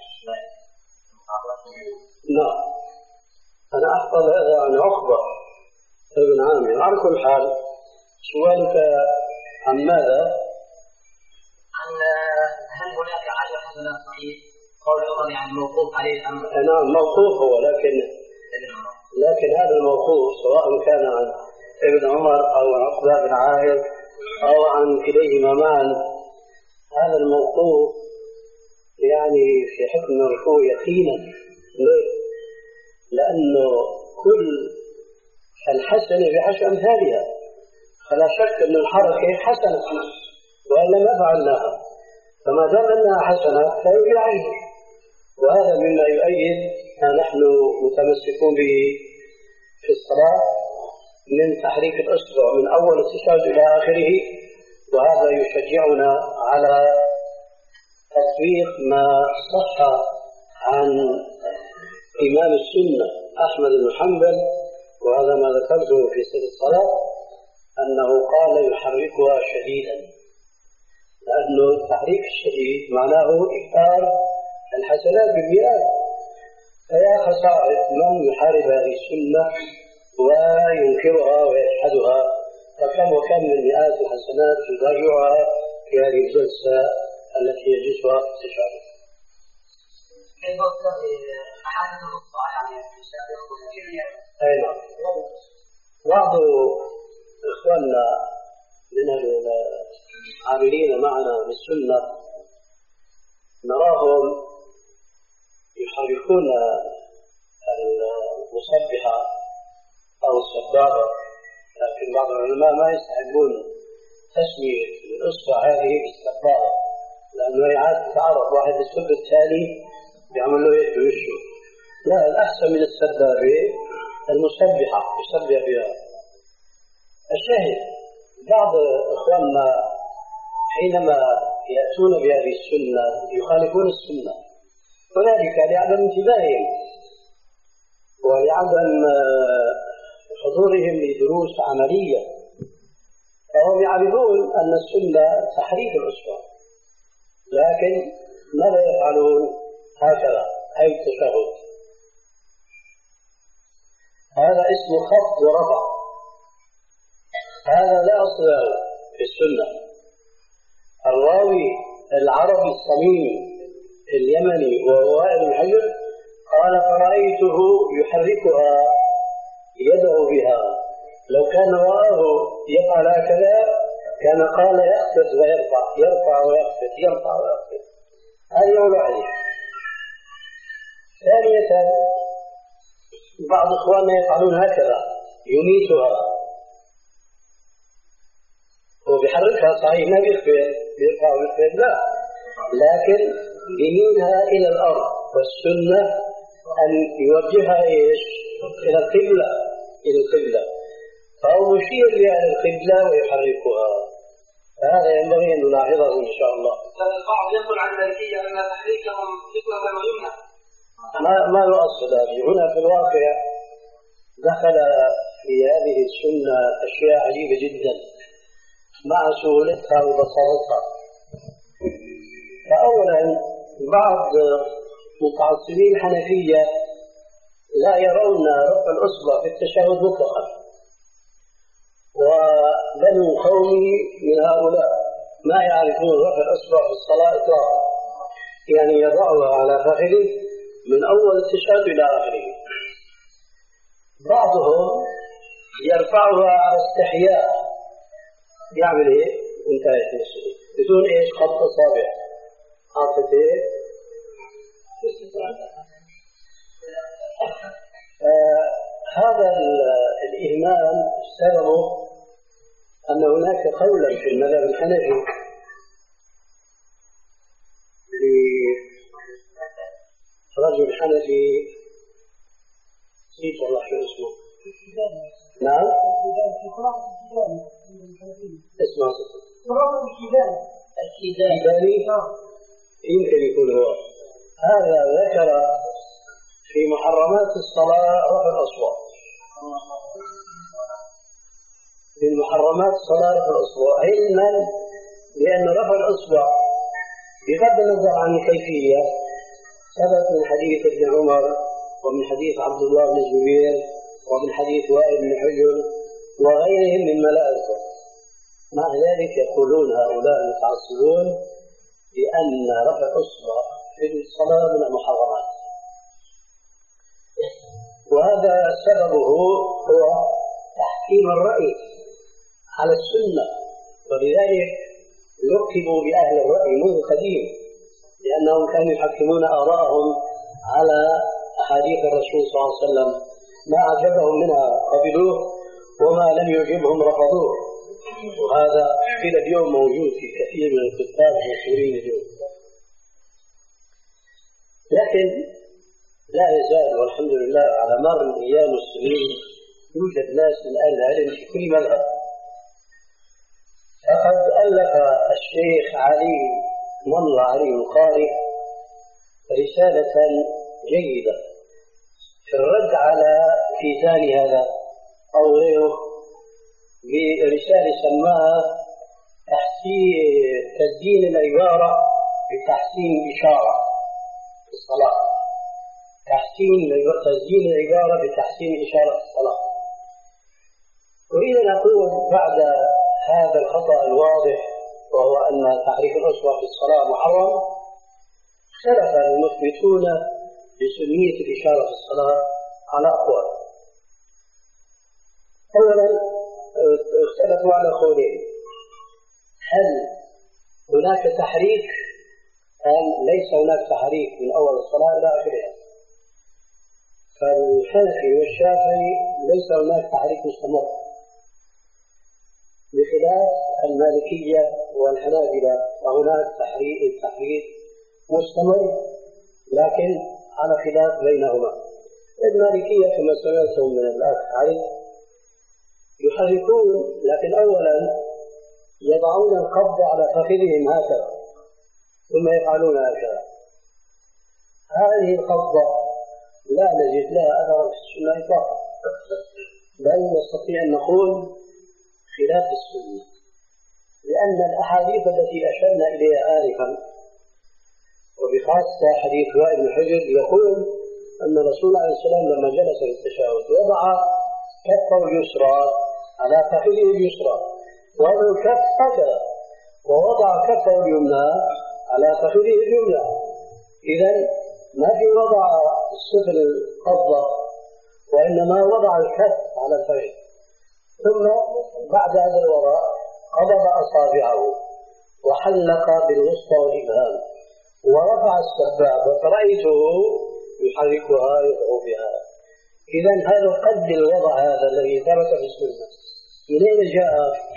نعم أنا أحفظ هذا عن عقبة ابن عامر. على كل حال سؤالك عن ماذا؟ عن هل هناك عشر حسنات صحيح؟ قول عمر يعني موقوف عليه الأمر. نعم موقوف هو، لكن لكن هذا الموقوف سواء كان عن ابن عمر أو عقبة بن عامر أو عن كليهما معا، هذا الموقوف يعني في حكم الركوع يقينا. ليه؟ لأنه كل الحسنة بعشر أمثالها، فلا شك أن الحركة حسنة وإلا ما فعلناها، فما دام أنها حسنة فهي عشر. وهذا مما يؤيد ما نحن متمسكون به في الصلاة من تحريك الأصبع من أول التشهد إلى آخره، وهذا يشجعنا على تطبيق ما صح عن إمام السنة أحمد بن حنبل، وهذا ما ذكرته في سر الصلاة أنه قال يحركها شديدا، لأنه التحريك الشديد معناه إكثار الحسنات بالمئات. فيا خسارة من يحارب هذه السنة وينكرها ويجحدها فكم وكم من مئات الحسنات يضيعها في هذه الجلسة التي يجلسها في التشهد. كيف تصل أحاديث الرضا يعني أي نعم. بعض إخواننا من العاملين معنا بالسنة نراهم يحركون المسبحة أو السبابة، لكن بعض العلماء ما يستحبون تسمية الإصبع هذه بالسبابة، لأنه يعاد تعرف واحد يسب الثاني يعمل له يد وشه. لا، الأحسن من السبابة المسبحة يسبح بها. الشاهد بعض إخواننا حينما يأتون بهذه السنة يخالفون السنة، وذلك لعدم انتباههم ولعدم حضورهم لدروس عملية، فهم يعرفون أن السنة تحريك الأسوة، لكن ماذا يفعلون؟ هكذا أي التشهد. هذا اسمه خفض ورفع، هذا لا أصل له في السنة. الراوي العربي الصميم اليمني وهو وائل بن حجر قال فرأيته يحركها يدعو بها، لو كان رآه يفعل هكذا كان قال يخفض ويرفع يرفع ويخفض يرفع ويخفض. هذه أول واحدة. ثانية بعض إخواننا يفعلون هكذا يميتها، هو بيحركها صحيح ما بيخفض بيرفع ويخفض لا، لكن يميلها إلى الأرض، والسنة أن يوجهها إيش؟ إلى القبلة إلى القبلة، فهو مشير لأهل القبلة ويحركها. فهذا ينبغي أن نلاحظه إن شاء الله. البعض يقول عن المالكية أن تحريكهم يسرى ويمنى. ما ما يؤصل هذه. هنا في الواقع دخل في هذه السنة أشياء عجيبة جدا مع سهولتها وبساطتها. فأولا بعض متعصبين الحنفية لا يرون رفع الأصبع في التشهد مطلقا، وبنو قومي من هؤلاء ما يعرفون رفع الأصبع في الصلاة إطلاقا، يعني يضعها على فخذه من أول التشهد إلى آخره. بعضهم يرفعها على استحياء، يعمل إيه؟ انتهت نفسه بدون إيش؟ خط أصابع حاطط إيه؟ آه هذا الإهمال سببه أن هناك قولا في المذهب الحنفي لرجل حنفي نسيت والله شو اسمه. نعم اسمه الكيداني يمكن يكون هو. هذا ذكر في محرمات الصلاة رفع الأصوات، في محرمات الصلاة رفع الأصوات، علما لأن رفع الأصبع بغض النظر عن الكيفية ثبت من حديث ابن عمر ومن حديث عبد الله بن الزبير ومن حديث وائل بن حجر وغيرهم من ملائكة. مع ذلك يقولون هؤلاء المتعصبون بأن رفع الأصبع في الصلاة من المحرمات، وهذا سببه هو تحكيم الرأي على السنة، ولذلك لقبوا بأهل الرأي منذ قديم، لأنهم كانوا يحكمون آراءهم على أحاديث الرسول صلى الله عليه وسلم، ما عجبهم منها قبلوه وما لم يعجبهم رفضوه. وهذا إلى اليوم موجود في كثير من الكتاب المشهورين اليوم. لكن لا يزال والحمد لله على مر الأيام والسنين يوجد ناس من أهل العلم في كل مذهب. فقد ألف الشيخ علي ملا علي القاري رسالة جيدة في الرد على كيسان هذا أو غيره، برسالة سماها تحسين تزيين العبارة بتحسين الإشارة في الصلاة، تحسين تزيين العبارة بتحسين إشارة الصلاة. أريد أن أقول بعد هذا الخطأ الواضح وهو أن تحريك الأصبع في الصلاة محرم، اختلف المثبتون بسنية الإشارة في الصلاة على أقوال. أولا اختلفوا على قولين: هل هناك تحريك أم ليس هناك تحريك من أول الصلاة إلى آخرها؟ فالحنفي والشافعي ليس هناك تحريك مستمر، بخلاف المالكية والحنابلة وهناك تحريك تحريك مستمر لكن على خلاف بينهما. المالكية كما سمعتم من الأخ علي يحركون، لكن أولا يضعون القبض على فخذهم هكذا ثم يفعلون هكذا. هذه القبضة لا نجد لها أثر في السنة إطلاقا، بل نستطيع أن نقول خلاف السنة، لأن الأحاديث التي أشرنا إليها آنفا وبخاصة حديث وائل بن حجر يقول أن رسول الله عليه السلام لما جلس للتشهد وضع كفه اليسرى على فخذه اليسرى وهذا الكف هكذا، ووضع كفه اليمنى على فخذه اليمنى. إذن ما في وضع السفل القبضة، وإنما وضع الكف على الفخذ، ثم بعد هذا الوضع قبض أصابعه وحلق بالوسطى والإبهام ورفع السبابة فرأيته يحركها يدعو بها. إذن هذا قد الوضع هذا الذي ثبت في السنة من أين جاء؟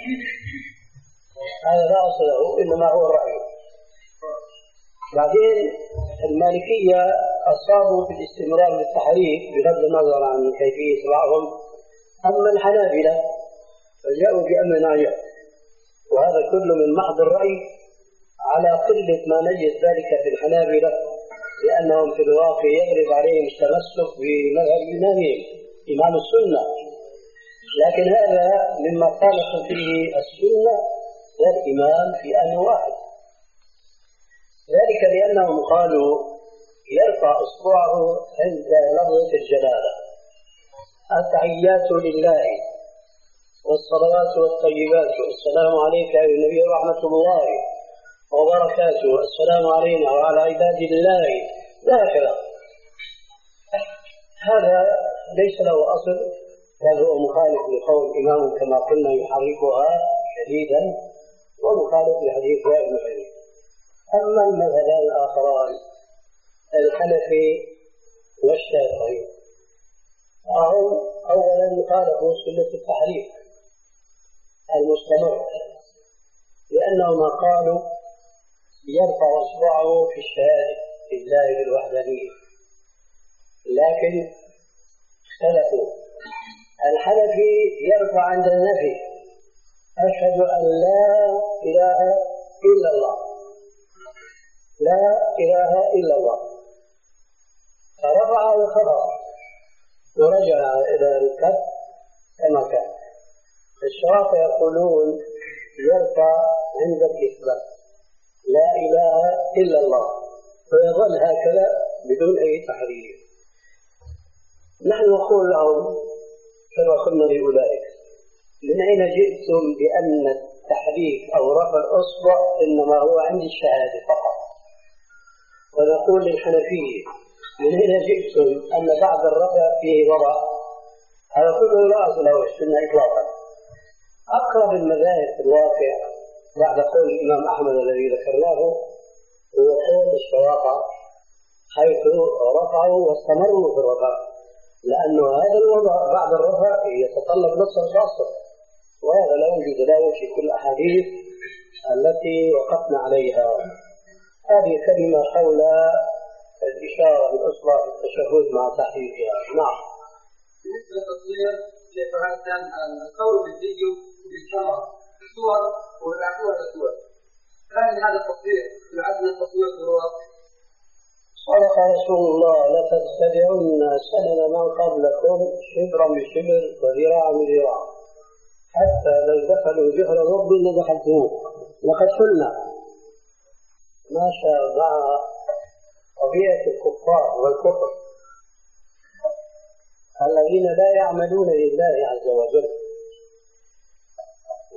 هذا لا أصل له، إنما هو الرأي. بعدين المالكية أصابوا في الاستمرار بالتحريك بغض النظر عن كيفية بعضهم، أما الحنابلة فجاءوا بأمر عجب، وهذا كله من محض الرأي على قلة ما نجد ذلك في الحنابلة، لأنهم في الواقع يغلب عليهم التمسك بمذهب إمامهم إمام السنة، لكن هذا مما خالف فيه السنة والإمام في أن واحد، ذلك لأنهم قالوا يرفع أصبعه عند لفظة الجلالة: التحيات لله والصلوات والطيبات والسلام عليك يا النبي ورحمة الله وبركاته، السلام علينا وعلى عباد الله داخلا. هذا ليس له أصل، بل هو مخالف لقول إمام كما قلنا يحركها شديدا، ومخالف لحديث وائل بن حجر. أما المذهبان الآخران الحنفي والشافعي فهم أولا يخالفوا سنة التحريك المستمر، لأنهم قالوا يرفع إصبعه في الشهادة لله بالوحدانية، لكن اختلفوا. الحنفي يرفع عند النفي: أشهد أن لا إله إلا الله، لا إله إلا الله، فرفع وخفض ورجع إلى الكف كما كان. الشرافة يقولون يرفع عند الإثبات: لا إله إلا الله، ويظل هكذا بدون أي تحرير. نحن نقول لهم كما قلنا لأولئك: من أين جئتم بأن التحريك أو رفع الأصبع إنما هو عند الشهادة فقط؟ ونقول للحنفية: من أين جئتم أن بعد الرفع فيه وضع؟ هذا كله لا أصل له السنة إطلاقا. أقرب المذاهب في الواقع بعد قول الإمام أحمد الذي ذكرناه هو قول الشوافع، حيث رفعوا واستمروا في الرفع، لأنه هذا الوضع بعد الرفع يتطلب نصا خاصا، وهذا لا وجود له في كل الأحاديث التي وقفنا عليها. هذه كلمة حول الإشارة بالأصبع في التشهد مع تحريكها. نعم. بالنسبة للتصوير كيف كان الصور بالفيديو بالكاميرا الصور والأعطوها الصور، هل هذا التصوير يعد من التصوير هو؟ صدق رسول الله: لتتبعن سنن من قبلكم شبرا بشبر وذراعا بذراع حتى لو دخلوا جهر رب لدخلتموه. لقد قلنا ما شاء مع طبيعة الكفار والكفر الذين لا يعملون لله عز وجل،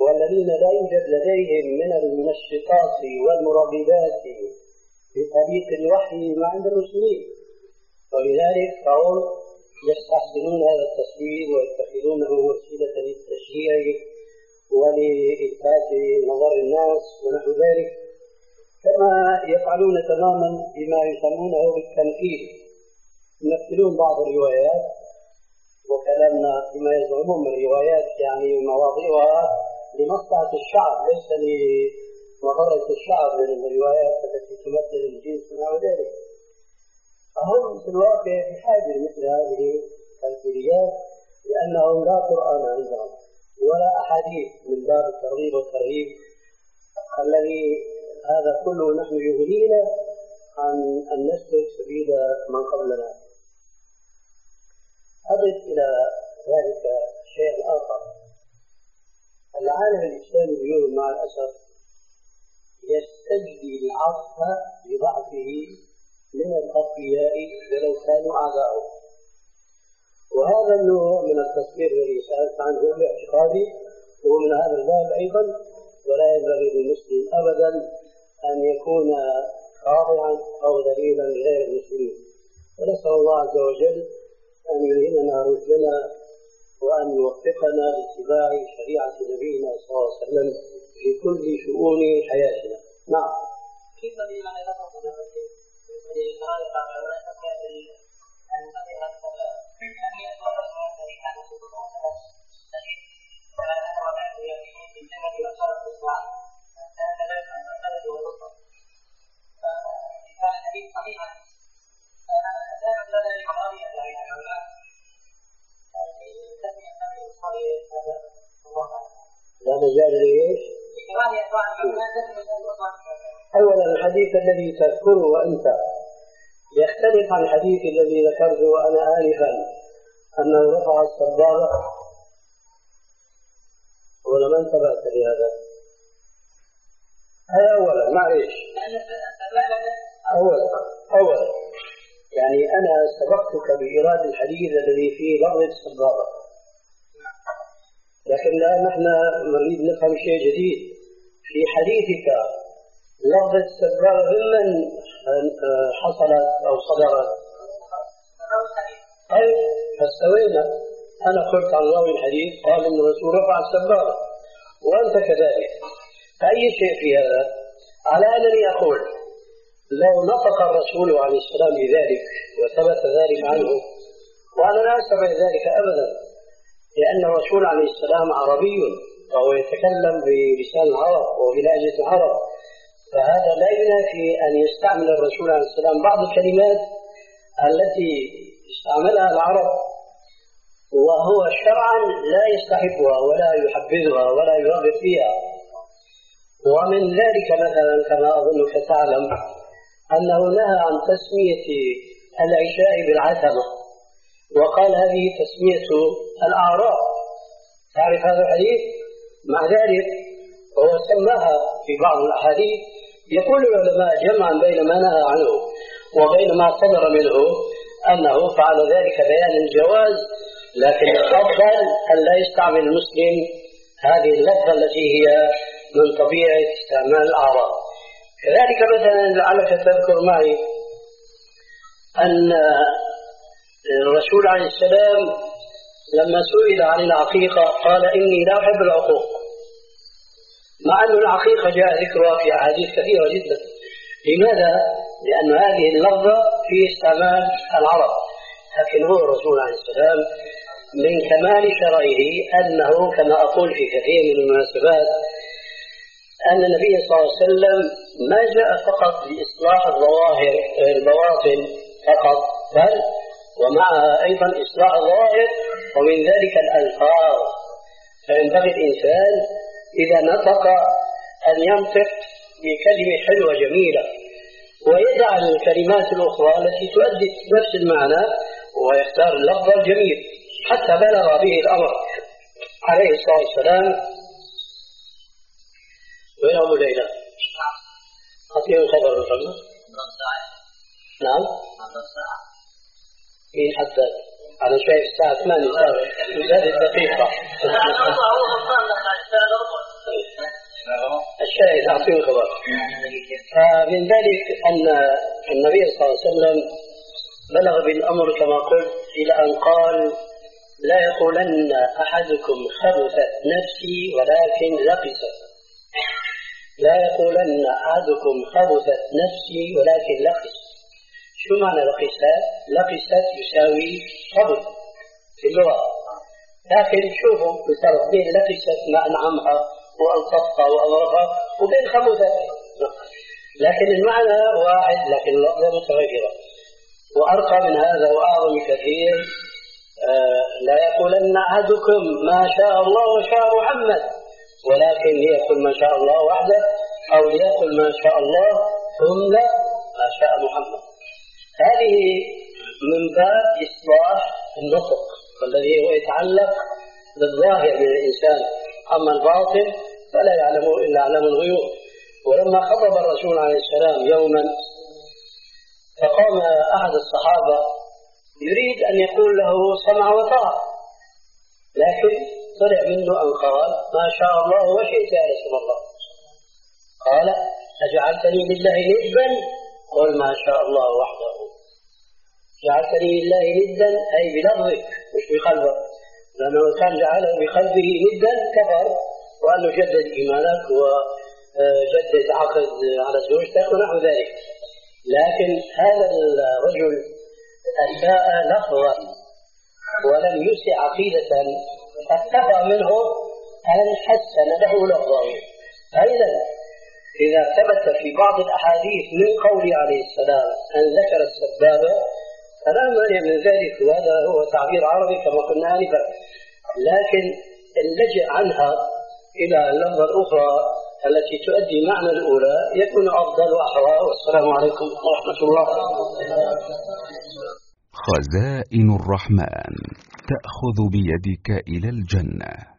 والذين لا يوجد لديهم من المنشطات والمرغبات في طريق الوحي ما عند المسلمين، ولذلك فهم يستحسنون هذا التصوير ويتخذونه وسيلة للتشجيع ولإلفات نظر الناس ونحو ذلك، كما يفعلون تماما بما يسمونه بالتمثيل. يمثلون بعض الروايات، وكلامنا بما يزعمون من الروايات يعني مواضيعها لمصلحة الشعب ليس لمضرة الشعب من الروايات التي تمثل الجنس ونحو ذلك. فهم في الواقع بحاجة مثل هذه التمثيليات، لأنهم لا قرآن عندهم ولا أحاديث من باب الترغيب والترهيب الذي هذا كله نحن يغنينا عن أن نسلك سبيل من قبلنا. أضف إلى ذلك شيء آخر. العالم الإسلامي اليوم مع الأسف يستجدي العطف لضعفه من الأقوياء ولو كانوا أعداءه، وهذا النوع من التصوير الذي سألت عنه باعتقادي هو من هذا الباب أيضا، ولا ينبغي للمسلم أبدا أن يكون خاضعا أو دليلا لغير المسلمين. ونسأل الله عز وجل أن يلهمنا رشدنا وأن يوفقنا لاتباع شريعة نبينا صلى الله عليه وسلم في كل شؤون حياتنا. نعم. كيف بما نتفق لطرائق العلماء أن تبقى أن يكون الذي كان سبب الذي ولا نهر بعد يقين في الجنة وصارت الإسلام كان ذلك عن البلد والبصر. فكان الحديث صحيحا لا مجال لقضايا العلماء لا مجال لإيش؟ أولا الحديث الذي تذكره أنت يختلف عن الحديث الذي ذكرته أنا آنفا أنه رفع السبابة، ولا ما انتبهت لهذا؟ هذا أولا. معليش أولا أولا يعني أنا سبقتك بإيراد الحديث الذي فيه لفظ السبابة، لكن الآن نحن نريد نفهم شيء جديد في حديثك. لفظ السبابة ممن حصلت أو صدرت؟ طيب فاستوينا. أنا قلت عن راوي الحديث قال إن الرسول رفع السبابة وأنت كذلك، فأي شيء في هذا؟ على أنني أقول لو نطق الرسول عليه السلام بذلك وثبت ذلك عنه، وأنا لا أستبع ذلك أبدا، لأن الرسول عليه السلام عربي وهو يتكلم بلسان العرب وبلهجة العرب، فهذا لا ينافي أن يستعمل الرسول عليه السلام بعض الكلمات التي استعملها العرب وهو شرعا لا يستحبها ولا يحبذها ولا يرغب فيها. ومن ذلك مثلا كما أظنك تعلم أنه نهى عن تسمية العشاء بالعتمة وقال هذه تسمية الأعراب. تعرف هذا الحديث؟ مع ذلك هو سماها في بعض الأحاديث. يقول العلماء جمعا بين ما نهى عنه وبين ما صدر منه أنه فعل ذلك بيان الجواز، لكن الأفضل أن لا يستعمل المسلم هذه اللفظة التي هي من طبيعة استعمال الأعراب. كذلك مثلا لعلك تذكر معي أن الرسول عليه السلام لما سئل عن العقيقة قال إني لا أحب العقوق، مع أن العقيقة جاء ذكرها في أحاديث كثيرة جدا. لماذا؟ لأن هذه اللفظة في استعمال العرب، لكن هو الرسول عليه السلام من كمال شرعه أنه كما أقول في كثير من المناسبات أن النبي صلى الله عليه وسلم ما جاء فقط لإصلاح الظواهر البواطن فقط، بل ومعها أيضا إصلاح الظواهر ومن ذلك الألفاظ. فينبغي الإنسان إذا نطق أن ينطق بكلمة حلوة جميلة ويدع الكلمات الأخرى التي تؤدي نفس المعنى ويختار اللفظ الجميل حتى بلغ به الأمر عليه الصلاة والسلام. وين أبو ليلى؟ أعطيه خبر محمد. نعم. مين حتى أنا شايف الساعة ثمانية هذه الدقيقة. الشاهد أعطيه خبر. فمن ذلك أن النبي صلى الله عليه وسلم بلغ بالأمر كما قلت إلى أن قال لا يقولن أحدكم خبثت نفسي ولكن لقست. لا يقولن أحدكم خبثت نفسي ولكن لقست. شو معنى لقست؟ لقست يساوي خبث في اللغة، لكن شوفوا بصرف بين لقست ما أنعمها وألطفها وأمرها وبين خبثت، لكن المعنى واحد لكن اللفظة متغيرة. وأرقى من هذا وأعظم كثير، آه لا يقولن أحدكم ما شاء الله وشاء محمد ولكن ليقل ما شاء الله وحده، أو ليقل ما شاء الله ثم ما شاء محمد. هذه من باب إصلاح النطق والذي هو يتعلق بالظاهر من الإنسان، أما الباطن فلا يعلمه إلا علم الغيوب. ولما خطب الرسول عليه السلام يوما فقام أحد الصحابة يريد أن يقول له سمع وطاعة، لكن طلع منه أن قال ما شاء الله وشئت يا رسول الله. قال أجعلتني لله ندا؟ قل ما شاء الله وحده. جعلتني لله ندا أي بلفظك مش بقلبك، لأنه كان جعله بقلبه ندا كفر، وأنه جدد إيمانك وجدد عقد على زوجتك ونحو ذلك. لكن هذا الرجل أساء لفظا ولم يسع عقيدة، فاكتفى منه أن حسن له لفظه. أيضا إذا ثبت في بعض الأحاديث من قوله عليه السلام أن ذكر السبابة فلا مانع من ذلك، وهذا هو تعبير عربي كما قلنا آنفا، لكن اللجأ عنها إلى اللفظة الأخرى التي تؤدي معنى الأولى يكون أفضل وأحرى. والسلام عليكم ورحمة الله. خزائن الرحمن تأخذ بيدك إلى الجنة.